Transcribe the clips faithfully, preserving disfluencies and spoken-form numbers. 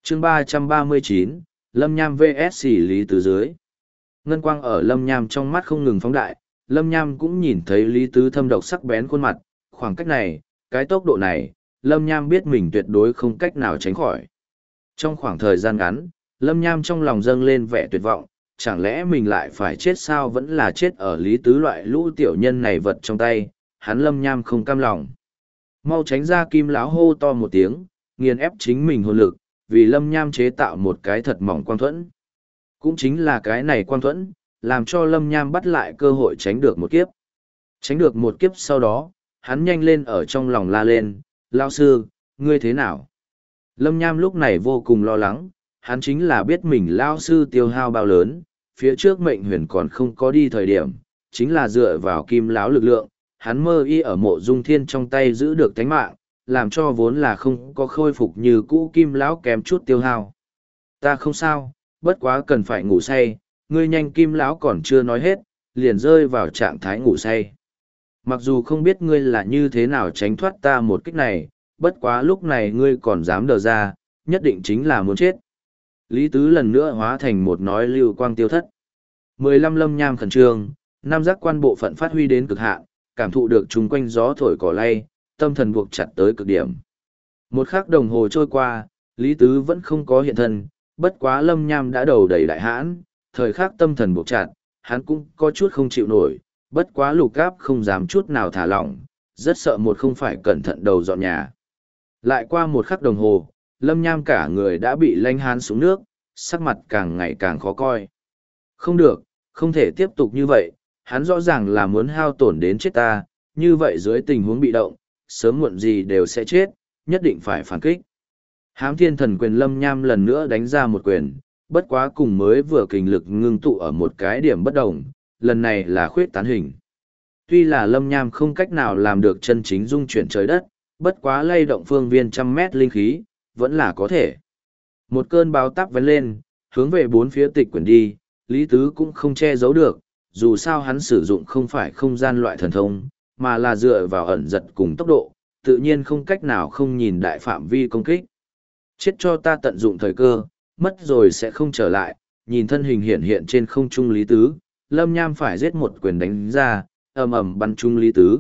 chương ba trăm ba mươi chín, Lâm Nham vs xử lý tứ dưới. Ngân quang ở Lâm Nham trong mắt không ngừng phóng đại, Lâm Nham cũng nhìn thấy Lý Tứ thâm độc sắc bén khuôn mặt, khoảng cách này, cái tốc độ này, Lâm Nham biết mình tuyệt đối không cách nào tránh khỏi. Trong khoảng thời gian ngắn, Lâm Nham trong lòng dâng lên vẻ tuyệt vọng, chẳng lẽ mình lại phải chết sao, vẫn là chết ở Lý Tứ loại lũ tiểu nhân này vật trong tay, hắn Lâm Nham không cam lòng. Mau tránh ra, Kim lão hô to một tiếng, nghiền ép chính mình hồn lực, vì Lâm Nham chế tạo một cái thật mỏng quang thuẫn. Cũng chính là cái này quang thuẫn, làm cho Lâm Nham bắt lại cơ hội tránh được một kiếp. Tránh được một kiếp sau đó, hắn nhanh lên ở trong lòng la lên, lão sư, ngươi thế nào? Lâm Nham lúc này vô cùng lo lắng, hắn chính là biết mình lão sư tiêu hao bao lớn, phía trước mệnh huyền còn không có đi thời điểm, chính là dựa vào Kim lão lực lượng, hắn mơ y ở Mộ Dung Thiên trong tay giữ được tánh mạng, làm cho vốn là không có khôi phục như cũ Kim lão kém chút tiêu hao. Ta không sao, bất quá cần phải ngủ say, ngươi nhanh. Kim lão còn chưa nói hết, liền rơi vào trạng thái ngủ say. Mặc dù không biết ngươi là như thế nào tránh thoát ta một kích này, bất quá lúc này ngươi còn dám đờ ra, nhất định chính là muốn chết. Lý Tứ lần nữa hóa thành một nói lưu quang tiêu thất. Mười lăm Lâm Nham khẩn trương, nam giác quan bộ phận phát huy đến cực hạn, cảm thụ được chung quanh gió thổi cỏ lay, tâm thần buộc chặt tới cực điểm. Một khắc đồng hồ trôi qua, Lý Tứ vẫn không có hiện thân, bất quá Lâm Nham đã đầu đầy đại hãn, thời khắc tâm thần buộc chặt, hắn cũng có chút không chịu nổi, bất quá Lục Gáp không dám chút nào thả lỏng, rất sợ một không phải cẩn thận đầu dọn nhà. Lại qua một khắc đồng hồ, Lâm Nham cả người đã bị lanh hán xuống nước, sắc mặt càng ngày càng khó coi. Không được, không thể tiếp tục như vậy, hắn rõ ràng là muốn hao tổn đến chết ta, như vậy dưới tình huống bị động, sớm muộn gì đều sẽ chết, nhất định phải phản kích. Hám Thiên Thần Quyền Lâm Nham lần nữa đánh ra một quyền, bất quá cùng mới vừa kình lực ngưng tụ ở một cái điểm bất đồng, lần này là khuyết tán hình. Tuy là Lâm Nham không cách nào làm được chân chính dung chuyển trời đất, bất quá lay động phương viên trăm mét linh khí, vẫn là có thể. Một cơn báo táp vén lên, hướng về bốn phía tịch quyển đi, Lý Tứ cũng không che giấu được, dù sao hắn sử dụng không phải không gian loại thần thông, mà là dựa vào ẩn giật cùng tốc độ, tự nhiên không cách nào không nhìn đại phạm vi công kích. Chết cho ta, tận dụng thời cơ, mất rồi sẽ không trở lại, nhìn thân hình hiện hiện trên không trung Lý Tứ, Lâm Nham phải giết một quyền đánh ra, ầm ầm bắn trúng Lý Tứ.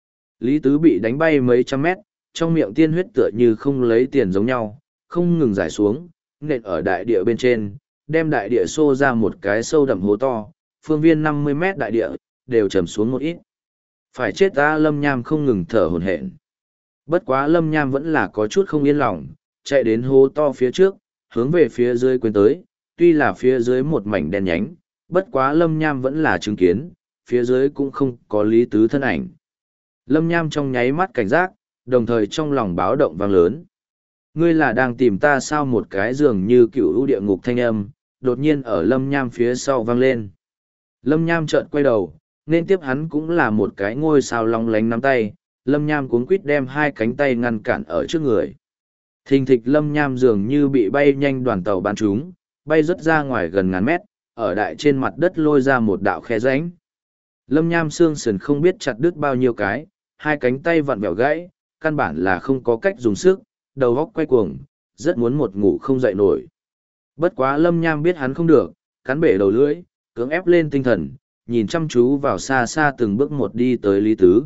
Lý Tứ bị đánh bay mấy trăm mét, trong miệng tiên huyết tựa như không lấy tiền giống nhau, không ngừng giải xuống, nện ở đại địa bên trên, đem đại địa xô ra một cái sâu đậm hố to, phương viên năm mươi mét đại địa, đều trầm xuống một ít. Phải chết ta, Lâm Nham không ngừng thở hổn hển. Bất quá Lâm Nham vẫn là có chút không yên lòng, chạy đến hố to phía trước, hướng về phía dưới quên tới, tuy là phía dưới một mảnh đen nhánh, bất quá Lâm Nham vẫn là chứng kiến, phía dưới cũng không có Lý Tứ thân ảnh. Lâm Nham trong nháy mắt cảnh giác, đồng thời trong lòng báo động vang lớn. Ngươi là đang tìm ta sao? Một cái dường như cựu u địa ngục thanh âm, đột nhiên ở Lâm Nham phía sau vang lên. Lâm Nham chợt quay đầu, nên tiếp hắn cũng là một cái ngôi sao long lánh nắm tay, Lâm Nham cuống quýt đem hai cánh tay ngăn cản ở trước người. Thình thịch, Lâm Nham dường như bị bay nhanh đoàn tàu bắn trúng, bay rất ra ngoài gần ngàn mét, ở đại trên mặt đất lôi ra một đạo khe rãnh. Lâm Nham xương sườn không biết chặt đứt bao nhiêu cái, hai cánh tay vặn vẹo gãy, căn bản là không có cách dùng sức, đầu góc quay cuồng, rất muốn một ngủ không dậy nổi. Bất quá Lâm Nham biết hắn không được, cắn bể đầu lưỡi, cưỡng ép lên tinh thần, nhìn chăm chú vào xa xa từng bước một đi tới Lý Tứ.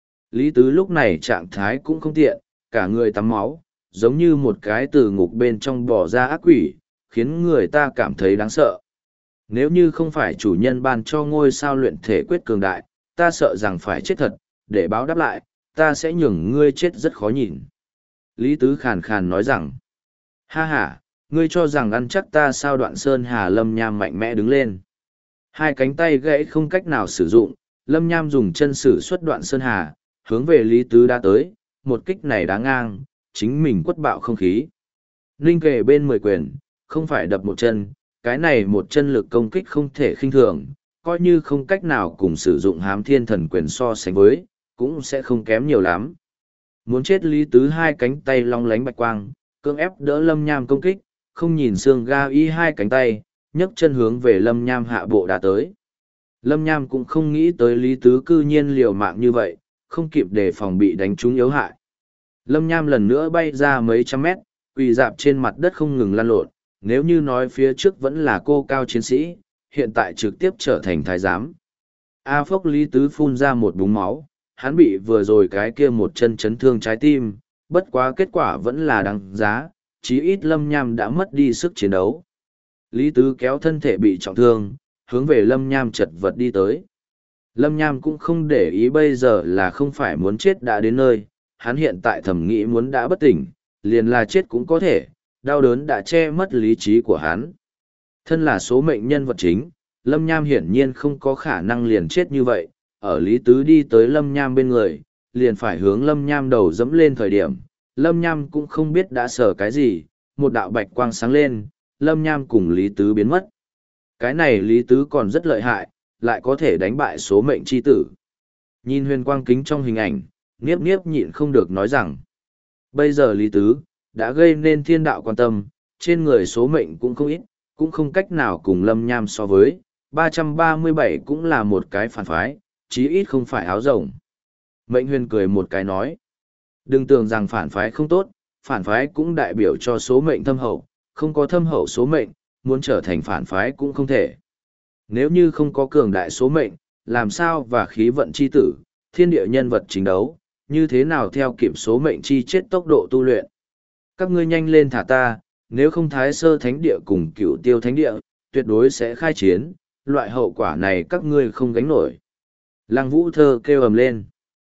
Lý Tứ lúc này trạng thái cũng không tiện, cả người tắm máu, giống như một cái từ ngục bên trong bò ra ác quỷ, khiến người ta cảm thấy đáng sợ. Nếu như không phải chủ nhân ban cho ngôi sao luyện thể quyết cường đại, ta sợ rằng phải chết thật, để báo đáp lại, ta sẽ nhường ngươi chết rất khó nhìn. Lý Tứ khàn khàn nói rằng, ha ha, ngươi cho rằng ăn chắc ta sao? Đoạn Sơn Hà Lâm Nham mạnh mẽ đứng lên. Hai cánh tay gãy không cách nào sử dụng, Lâm Nham dùng chân sử xuất Đoạn Sơn Hà, hướng về Lý Tứ đã tới, một kích này đá ngang, chính mình quất bạo không khí. Ninh kề bên mười quyền, không phải đập một chân, cái này một chân lực công kích không thể khinh thường, coi như không cách nào cùng sử dụng Hám Thiên Thần Quyền so sánh với, cũng sẽ không kém nhiều lắm. Muốn chết, Lý Tứ hai cánh tay long lánh bạch quang, cưỡng ép đỡ Lâm Nham công kích, không nhìn xương ga y hai cánh tay, nhấc chân hướng về Lâm Nham hạ bộ đã tới. Lâm Nham cũng không nghĩ tới Lý Tứ cư nhiên liều mạng như vậy, không kịp đề phòng bị đánh trúng yếu hại. Lâm Nham lần nữa bay ra mấy trăm mét, quỳ dạp trên mặt đất không ngừng lăn lộn, nếu như nói phía trước vẫn là cô cao chiến sĩ, hiện tại trực tiếp trở thành thái giám. A Phốc Lý Tứ phun ra một búng máu, hắn bị vừa rồi cái kia một chân chấn thương trái tim, bất quá kết quả vẫn là đáng giá, chí ít Lâm Nham đã mất đi sức chiến đấu. Lý Tứ kéo thân thể bị trọng thương, hướng về Lâm Nham chật vật đi tới. Lâm Nham cũng không để ý bây giờ là không phải muốn chết đã đến nơi, hắn hiện tại thầm nghĩ muốn đã bất tỉnh, liền là chết cũng có thể, đau đớn đã che mất lý trí của hắn. Thân là số mệnh nhân vật chính, Lâm Nham hiển nhiên không có khả năng liền chết như vậy, ở Lý Tứ đi tới Lâm Nham bên người, liền phải hướng Lâm Nham đầu dẫm lên thời điểm, Lâm Nham cũng không biết đã sợ cái gì, một đạo bạch quang sáng lên, Lâm Nham cùng Lý Tứ biến mất. Cái này Lý Tứ còn rất lợi hại, lại có thể đánh bại số mệnh chi tử. Nhìn huyền quang kính trong hình ảnh, Niếp Niếp nhịn không được nói rằng, bây giờ Lý Tứ, đã gây nên thiên đạo quan tâm, trên người số mệnh cũng không ít, cũng không cách nào cùng Lâm Nham so với, ba trăm ba mươi bảy cũng là một cái phản phái, chí ít không phải áo rồng. Mệnh huyền cười một cái nói, đừng tưởng rằng phản phái không tốt, phản phái cũng đại biểu cho số mệnh thâm hậu, không có thâm hậu số mệnh, muốn trở thành phản phái cũng không thể. Nếu như không có cường đại số mệnh, làm sao và khí vận chi tử, thiên địa nhân vật chính đấu, như thế nào theo kịp số mệnh chi chết tốc độ tu luyện. Các ngươi nhanh lên thả ta, nếu không Thái Sơ Thánh Địa cùng Cửu Tiêu Thánh Địa, tuyệt đối sẽ khai chiến, loại hậu quả này các ngươi không gánh nổi. Lăng Vũ Thơ kêu ầm lên.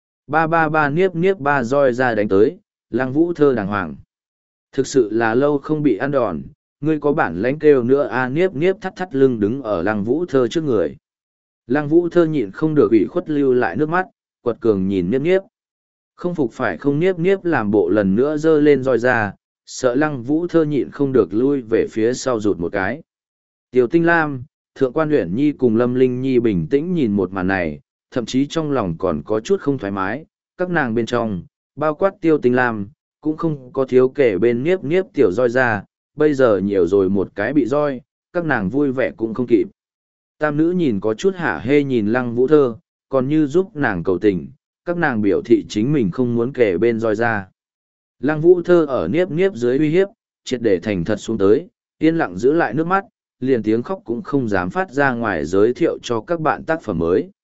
Ba ba ba niếp niếp ba roi ra đánh tới, Lăng Vũ Thơ đàng hoàng. Thực sự là lâu không bị ăn đòn, ngươi có bản lãnh kêu nữa a à, niếp niếp thắt thắt lưng đứng ở Lăng Vũ Thơ trước người. Lăng Vũ Thơ nhịn không được ủy khuất lưu lại nước mắt, quật cường nhìn niếp niếp. Không phục phải không niếp niếp làm bộ lần nữa giơ lên roi ra, sợ Lăng Vũ Thơ nhịn không được lui về phía sau rụt một cái. Tiêu Tinh Lam, Thượng quan Uyển Nhi cùng Lâm Linh Nhi bình tĩnh nhìn một màn này, thậm chí trong lòng còn có chút không thoải mái, các nàng bên trong, bao quát Tiêu Tinh Lam, cũng không có thiếu kể bên niếp niếp tiểu roi ra, bây giờ nhiều rồi một cái bị roi, các nàng vui vẻ cũng không kịp. Tam nữ nhìn có chút hả hê nhìn Lăng Vũ Thơ, còn như giúp nàng cầu tình, các nàng biểu thị chính mình không muốn kể bên roi ra. Lăng Vũ Thơ ở niếp niếp dưới uy hiếp, triệt để thành thật xuống tới, yên lặng giữ lại nước mắt, liền tiếng khóc cũng không dám phát ra ngoài giới thiệu cho các bạn tác phẩm mới.